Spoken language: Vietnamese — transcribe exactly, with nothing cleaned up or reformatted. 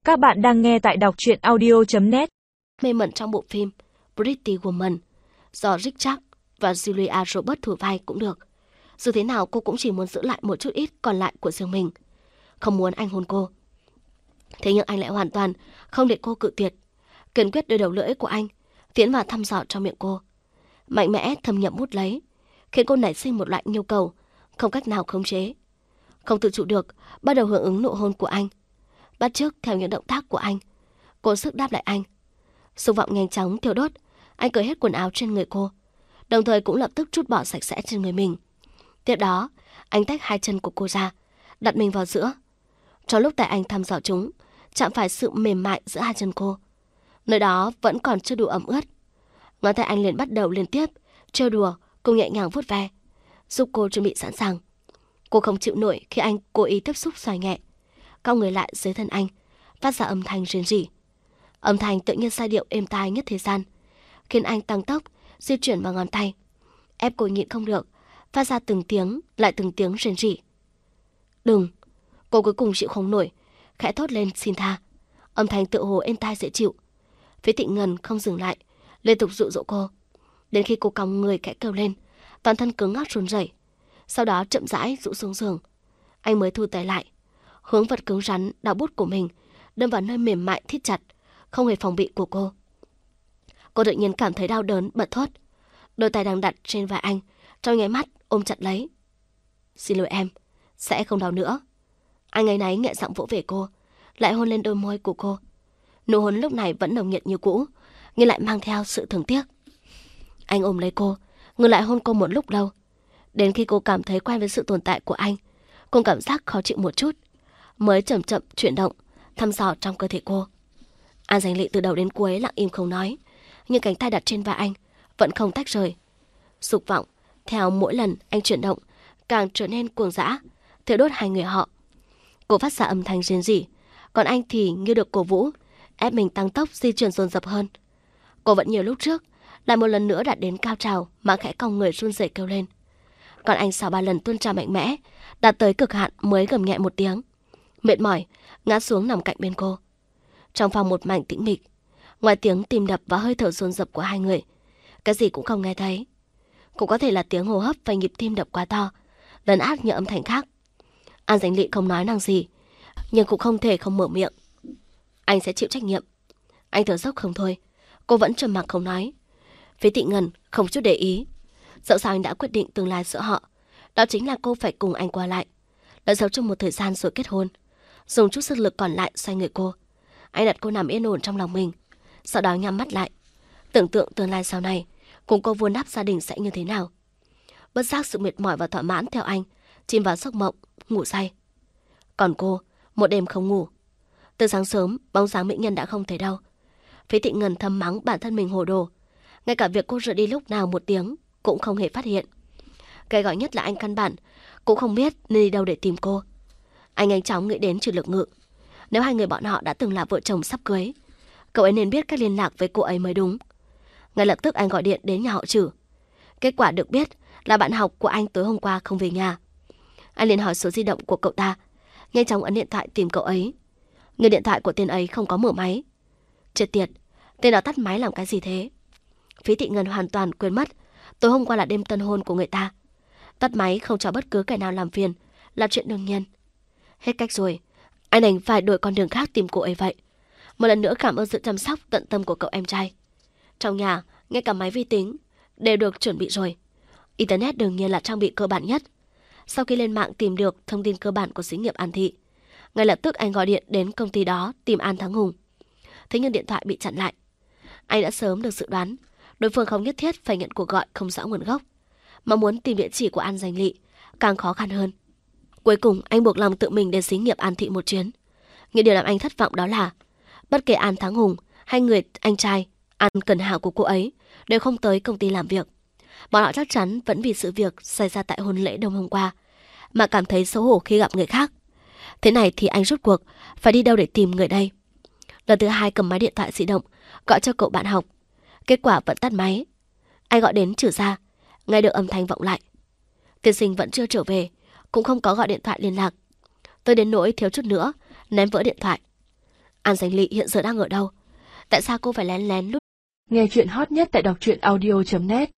Các bạn đang nghe tại đọc truyện audio chấm net. Mê mẩn trong bộ phim Pretty Woman do Richard và Julia Roberts thủ vai cũng được. Dù thế nào cô cũng chỉ muốn giữ lại một chút ít còn lại của riêng mình. Không muốn anh hôn cô. Thế nhưng anh lại hoàn toàn không để cô cự tuyệt. Kiên quyết đưa đầu lưỡi của anh tiến vào thăm dò trong miệng cô. Mạnh mẽ thâm nhập hút lấy, khiến cô nảy sinh một loại nhu cầu không cách nào khống chế. Không tự chủ được, bắt đầu hưởng ứng nụ hôn của anh. Bắt chước theo những động tác của anh, cố sức đáp lại anh. Xúc vọng nhanh chóng thiêu đốt, anh cởi hết quần áo trên người cô, đồng thời cũng lập tức trút bỏ sạch sẽ trên người mình. Tiếp đó, anh tách hai chân của cô ra, đặt mình vào giữa. Trong lúc tay anh thăm dò chúng, chạm phải sự mềm mại giữa hai chân cô. Nơi đó vẫn còn chưa đủ ẩm ướt. Ngón tay anh liền bắt đầu liên tiếp trêu đùa cùng nhẹ nhàng vuốt ve, giúp cô chuẩn bị sẵn sàng. Cô không chịu nổi khi anh cố ý tiếp xúc xoài nhẹ, cong người lại dưới thân anh, phát ra âm thanh rên rỉ. Âm thanh tự nhiên giai điệu êm tai nhất thế gian, khiến anh tăng tốc di chuyển vào ngón tay, ép cô nhịn không được, phát ra từng tiếng lại từng tiếng rên rỉ. Đừng! Cô cuối cùng chịu không nổi, khẽ thốt lên xin tha. Âm thanh tựa hồ êm tai dễ chịu. Phía Tịnh Ngân không dừng lại, liên tục dụ dỗ cô, đến khi cô cong người khẽ kêu lên, toàn thân cứng ngắc run rẩy. Sau đó chậm rãi rũ xuống giường, anh mới thu tay lại, hướng vật cứng rắn đào bút của mình đâm vào nơi mềm mại thít chặt, không hề phòng bị của cô. Cô tự nhiên cảm thấy đau đớn, bật thốt. Đôi tay đang đặt trên vai anh trong nháy mắt ôm chặt lấy. Xin lỗi em, sẽ không đau nữa. Anh áy náy nhẹ giọng vỗ về cô, lại hôn lên đôi môi của cô. Nụ hôn lúc này vẫn nồng nhiệt như cũ, nhưng lại mang theo sự thương tiếc. Anh ôm lấy cô, ngừng lại hôn cô một lúc lâu, đến khi cô cảm thấy quen với sự tồn tại của anh, cùng cảm giác khó chịu một chút, mới chậm chậm chuyển động, thăm dò trong cơ thể cô. An Dành Lị từ đầu đến cuối lặng im không nói, nhưng cánh tay đặt trên vai anh vẫn không tách rời. Dục vọng theo mỗi lần anh chuyển động càng trở nên cuồng dã, thiêu đốt hai người họ. Cô phát ra âm thanh rên rỉ, còn anh thì như được cổ vũ, ép mình tăng tốc di chuyển dồn dập hơn. Cô vẫn như lúc trước, lại một lần nữa đạt đến cao trào mà khẽ cong người run rẩy kêu lên. Còn anh sau ba lần tuôn trào mạnh mẽ, đạt tới cực hạn mới gầm nhẹ một tiếng, mệt mỏi ngã xuống nằm cạnh bên cô. Trong phòng một mảnh tĩnh mịch, ngoài tiếng tim đập và hơi thở dồn dập của hai người, cái gì cũng không nghe thấy. Cũng có thể là tiếng hô hấp và nhịp tim đập quá to, lấn át những âm thanh khác. An Dành Lị không nói năng gì, nhưng cũng không thể không mở miệng. Anh sẽ chịu trách nhiệm. Anh thở dốc không thôi, cô vẫn trầm mặc không nói. Phía Tịnh Ngân không chút để ý. Dẫu sao anh đã quyết định tương lai giữa họ, đó chính là cô phải cùng anh qua lại, đợi giấu trong một thời gian rồi kết hôn. Dùng chút sức lực còn lại xoay người cô, anh đặt cô nằm yên ổn trong lòng mình, sau đó nhắm mắt lại, tưởng tượng tương lai sau này cùng cô vun đắp gia đình sẽ như thế nào. Bất giác sự mệt mỏi và thỏa mãn theo anh chìm vào giấc mộng, ngủ say. Còn cô, một đêm không ngủ. Từ sáng sớm, bóng dáng mỹ nhân đã không thấy đâu. Phía Tịnh Ngân thầm mắng bản thân mình hồ đồ, ngay cả việc cô rời đi lúc nào một tiếng cũng không hề phát hiện. Cái gọi nhất là anh căn bản cũng không biết nên đi đâu để tìm cô. Anh nhanh chóng nghĩ đến Trừ Lực Ngự. Nếu hai người bọn họ đã từng là vợ chồng sắp cưới, cậu ấy nên biết cách liên lạc với cô ấy mới đúng. Ngay lập tức anh gọi điện đến nhà họ Trừ. Kết quả được biết là bạn học của anh tối hôm qua không về nhà. Anh liền hỏi số di động của cậu ta, nhanh chóng ấn điện thoại tìm cậu ấy. Nhưng điện thoại của tên ấy không có mở máy. Chết tiệt, tên đó tắt máy làm cái gì thế? Phí Tịnh Ngân hoàn toàn quên mất tối hôm qua là đêm tân hôn của người ta. Tắt máy không cho bất cứ kẻ nào làm phiền là chuyện đương nhiên. Hết cách rồi, anh đành phải đổi con đường khác tìm cô ấy vậy. Một lần nữa cảm ơn sự chăm sóc tận tâm của cậu em trai. Trong nhà, ngay cả máy vi tính đều được chuẩn bị rồi. Internet đương nhiên là trang bị cơ bản nhất. Sau khi lên mạng tìm được thông tin cơ bản của xí nghiệp An Thị, ngay lập tức anh gọi điện đến công ty đó tìm An Thắng Hùng. Thế nhưng điện thoại bị chặn lại. Anh đã sớm được dự đoán đối phương không nhất thiết phải nhận cuộc gọi không rõ nguồn gốc, mà muốn tìm địa chỉ của An Dành Lị càng khó khăn hơn. Cuối cùng anh buộc lòng tự mình đến xí nghiệp An Thị một chuyến. Nhưng điều làm anh thất vọng đó là bất kể An Thắng Hùng hay người anh trai An Cần Hảo của cô ấy đều không tới công ty làm việc. Bọn họ chắc chắn vẫn vì sự việc xảy ra tại hôn lễ đông hôm qua mà cảm thấy xấu hổ khi gặp người khác. Thế này thì anh rút cuộc phải đi đâu để tìm người đây? Lần thứ hai cầm máy điện thoại di động gọi cho cậu bạn học, kết quả vẫn tắt máy. Anh gọi đến Trừ gia, nghe được âm thanh vọng lại. Tiên sinh vẫn chưa trở về, cũng không có gọi điện thoại liên lạc. Tôi đến nỗi thiếu chút nữa ném vỡ điện thoại. An Danh Lị hiện giờ đang ở đâu? Tại sao cô phải lén lén lúc Nghe chuyện hot nhất tại đọc truyện audio chấm net